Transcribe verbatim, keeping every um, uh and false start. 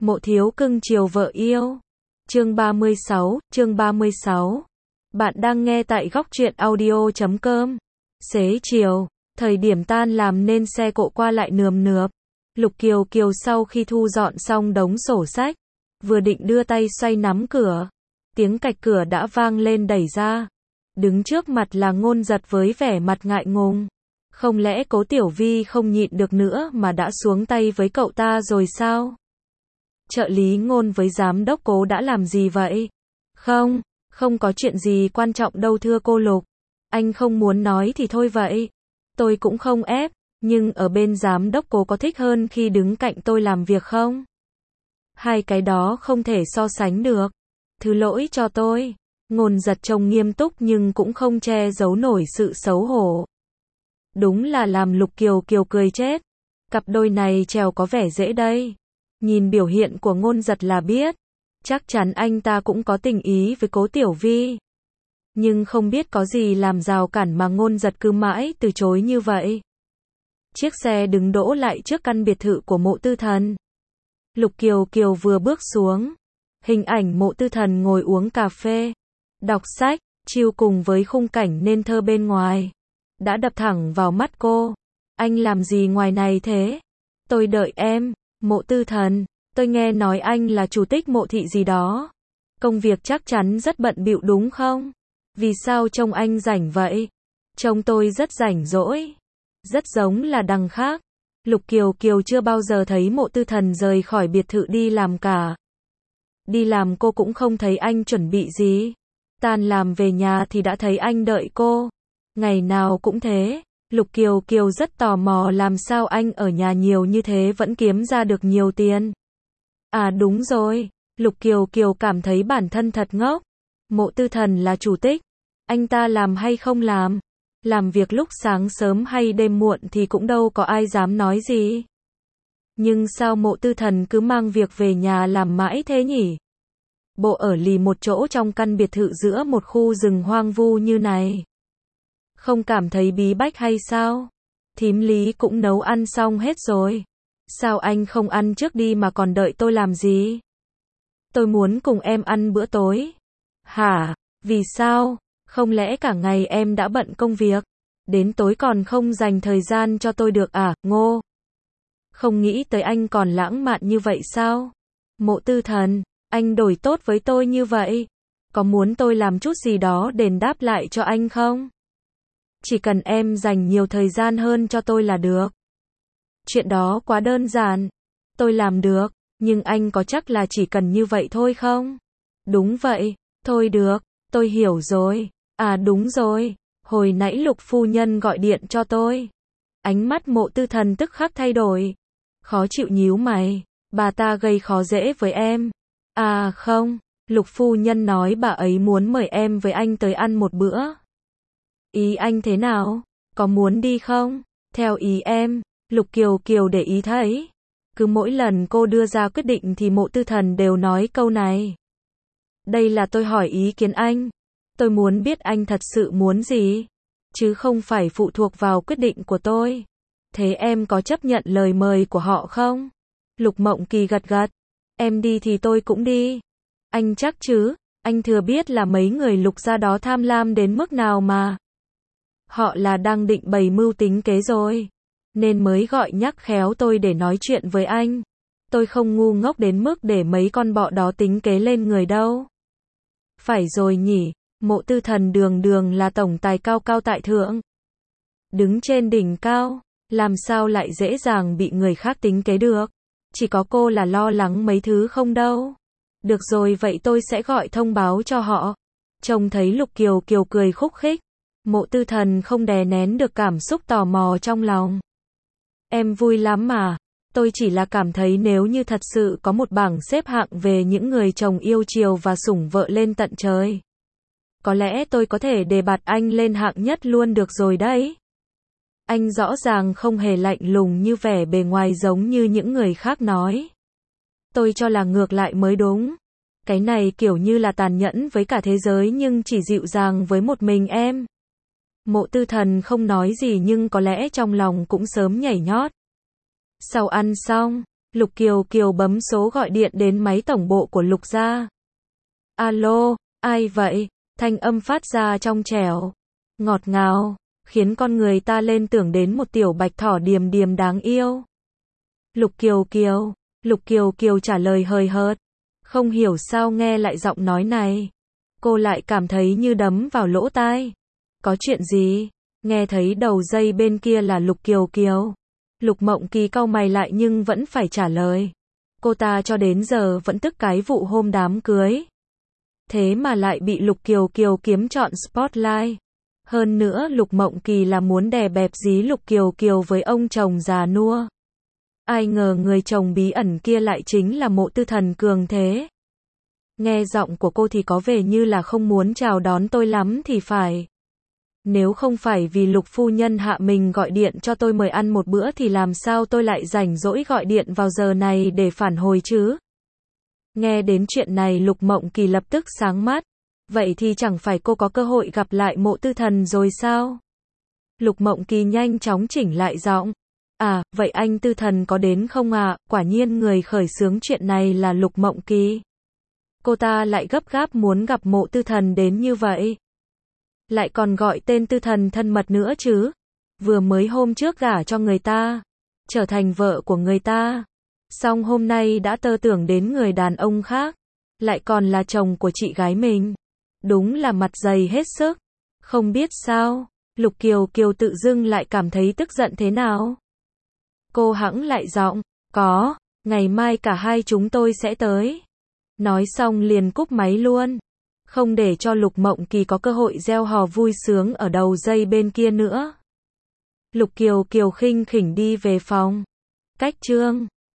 Mộ thiếu cưng chiều vợ yêu. Chương ba mươi sáu, chương ba mươi sáu. Bạn đang nghe tại góc truyện audio chấm com. Xế chiều, thời điểm tan làm nên xe cộ qua lại nườm nượp. Lục Kiều Kiều sau khi thu dọn xong đống sổ sách, vừa định đưa tay xoay nắm cửa, tiếng cạch cửa đã vang lên đẩy ra. Đứng trước mặt là Ngôn Giật với vẻ mặt ngại ngùng. Không lẽ Cố Tiểu Vi không nhịn được nữa mà đã xuống tay với cậu ta rồi sao? Trợ lý Ngôn với giám đốc Cố đã làm gì vậy? Không, không có chuyện gì quan trọng đâu thưa cô Lục. Anh không muốn nói thì thôi vậy. Tôi cũng không ép, nhưng ở bên giám đốc Cố có thích hơn khi đứng cạnh tôi làm việc không? Hai cái đó không thể so sánh được. Thứ lỗi cho tôi. Ngôn Giật trông nghiêm túc nhưng cũng không che giấu nổi sự xấu hổ. Đúng là làm Lục Kiều Kiều cười chết. Cặp đôi này trèo có vẻ dễ đây. Nhìn biểu hiện của Ngôn Giật là biết, chắc chắn anh ta cũng có tình ý với Cố Tiểu Vi. Nhưng không biết có gì làm rào cản mà Ngôn Giật cứ mãi từ chối như vậy. Chiếc xe đứng đỗ lại trước căn biệt thự của Mộ Tư Thần. Lục Kiều Kiều vừa bước xuống, hình ảnh Mộ Tư Thần ngồi uống cà phê, đọc sách, chill cùng với khung cảnh nên thơ bên ngoài, đã đập thẳng vào mắt cô. Anh làm gì ngoài này thế? Tôi đợi em. Mộ Tư Thần, tôi nghe nói anh là chủ tịch Mộ thị gì đó. Công việc chắc chắn rất bận bịu đúng không? Vì sao trông anh rảnh vậy? Trông tôi rất rảnh rỗi. Rất giống là đằng khác. Lục Kiều Kiều chưa bao giờ thấy Mộ Tư Thần rời khỏi biệt thự đi làm cả. Đi làm cô cũng không thấy anh chuẩn bị gì. Tan làm về nhà thì đã thấy anh đợi cô. Ngày nào cũng thế. Lục Kiều Kiều rất tò mò làm sao anh ở nhà nhiều như thế vẫn kiếm ra được nhiều tiền. À đúng rồi, Lục Kiều Kiều cảm thấy bản thân thật ngốc. Mộ Tư Thần là chủ tịch, anh ta làm hay không làm, làm việc lúc sáng sớm hay đêm muộn thì cũng đâu có ai dám nói gì. Nhưng sao Mộ Tư Thần cứ mang việc về nhà làm mãi thế nhỉ? Bộ ở lì một chỗ trong căn biệt thự giữa một khu rừng hoang vu như này. Không cảm thấy bí bách hay sao? Thím Lý cũng nấu ăn xong hết rồi. Sao anh không ăn trước đi mà còn đợi tôi làm gì? Tôi muốn cùng em ăn bữa tối. Hả? Vì sao? Không lẽ cả ngày em đã bận công việc? Đến tối còn không dành thời gian cho tôi được à, Ngô? Không nghĩ tới anh còn lãng mạn như vậy sao? Mộ Tư Thần, anh đổi tốt với tôi như vậy. Có muốn tôi làm chút gì đó đền đáp lại cho anh không? Chỉ cần em dành nhiều thời gian hơn cho tôi là được. Chuyện đó quá đơn giản. Tôi làm được, nhưng anh có chắc là chỉ cần như vậy thôi không? Đúng vậy, thôi được, tôi hiểu rồi. À đúng rồi, hồi nãy Lục phu nhân gọi điện cho tôi. Ánh mắt Mộ Tư Thần tức khắc thay đổi. Khó chịu nhíu mày, bà ta gây khó dễ với em. À không, Lục phu nhân nói bà ấy muốn mời em với anh tới ăn một bữa. Ý anh thế nào? Có muốn đi không? Theo ý em, Lục Kiều Kiều để ý thấy. Cứ mỗi lần cô đưa ra quyết định thì Mộ Tư Thần đều nói câu này. Đây là tôi hỏi ý kiến anh. Tôi muốn biết anh thật sự muốn gì, chứ không phải phụ thuộc vào quyết định của tôi. Thế em có chấp nhận lời mời của họ không? Lục Mộng Kỳ gật gật. Em đi thì tôi cũng đi. Anh chắc chứ? Anh thừa biết là mấy người Lục gia đó tham lam đến mức nào mà. Họ là đang định bày mưu tính kế rồi, nên mới gọi nhắc khéo tôi để nói chuyện với anh. Tôi không ngu ngốc đến mức để mấy con bọ đó tính kế lên người đâu. Phải rồi nhỉ, Mộ Tư Thần đường đường là tổng tài cao cao tại thượng. Đứng trên đỉnh cao, làm sao lại dễ dàng bị người khác tính kế được. Chỉ có cô là lo lắng mấy thứ không đâu. Được rồi vậy tôi sẽ gọi thông báo cho họ. Trông thấy Lục Kiều Kiều cười khúc khích. Mộ Tư Thần không đè nén được cảm xúc tò mò trong lòng. Em vui lắm mà. Tôi chỉ là cảm thấy nếu như thật sự có một bảng xếp hạng về những người chồng yêu chiều và sủng vợ lên tận trời. Có lẽ tôi có thể đề bạt anh lên hạng nhất luôn được rồi đấy. Anh rõ ràng không hề lạnh lùng như vẻ bề ngoài giống như những người khác nói. Tôi cho là ngược lại mới đúng. Cái này kiểu như là tàn nhẫn với cả thế giới nhưng chỉ dịu dàng với một mình em. Mộ Tư Thần không nói gì nhưng có lẽ trong lòng cũng sớm nhảy nhót. Sau ăn xong, Lục Kiều Kiều bấm số gọi điện đến máy tổng bộ của Lục gia. Alo, ai vậy? Thanh âm phát ra trong trẻo, ngọt ngào, khiến con người ta lên tưởng đến một tiểu bạch thỏ điềm điềm đáng yêu. Lục Kiều Kiều, Lục Kiều Kiều trả lời hời hợt, không hiểu sao nghe lại giọng nói này. Cô lại cảm thấy như đấm vào lỗ tai. Có chuyện gì? Nghe thấy đầu dây bên kia là Lục Kiều Kiều. Lục Mộng Kỳ cau mày lại nhưng vẫn phải trả lời. Cô ta cho đến giờ vẫn tức cái vụ hôm đám cưới. Thế mà lại bị Lục Kiều Kiều kiếm trọn spotlight. Hơn nữa Lục Mộng Kỳ là muốn đè bẹp dí Lục Kiều Kiều với ông chồng già nua. Ai ngờ người chồng bí ẩn kia lại chính là Mộ Tư Thần cường thế. Nghe giọng của cô thì có vẻ như là không muốn chào đón tôi lắm thì phải. Nếu không phải vì Lục phu nhân hạ mình gọi điện cho tôi mời ăn một bữa thì làm sao tôi lại rảnh rỗi gọi điện vào giờ này để phản hồi chứ? Nghe đến chuyện này Lục Mộng Kỳ lập tức sáng mắt. Vậy thì chẳng phải cô có cơ hội gặp lại Mộ Tư Thần rồi sao? Lục Mộng Kỳ nhanh chóng chỉnh lại giọng. À, vậy anh Tư Thần có đến không ạ? À? Quả nhiên người khởi xướng chuyện này là Lục Mộng Kỳ. Cô ta lại gấp gáp muốn gặp Mộ Tư Thần đến như vậy. Lại còn gọi tên Tư Thần thân mật nữa chứ. Vừa mới hôm trước gả cho người ta, trở thành vợ của người ta. Xong hôm nay đã tơ tưởng đến người đàn ông khác. Lại còn là chồng của chị gái mình. Đúng là mặt dày hết sức. Không biết sao, Lục Kiều Kiều tự dưng lại cảm thấy tức giận thế nào. Cô hẵng lại giọng, có, ngày mai cả hai chúng tôi sẽ tới. Nói xong liền cúp máy luôn. Không để cho Lục Mộng Kỳ có cơ hội reo hò vui sướng ở đầu dây bên kia nữa. Lục Kiều Kiều khinh khỉnh đi về phòng. Cách chương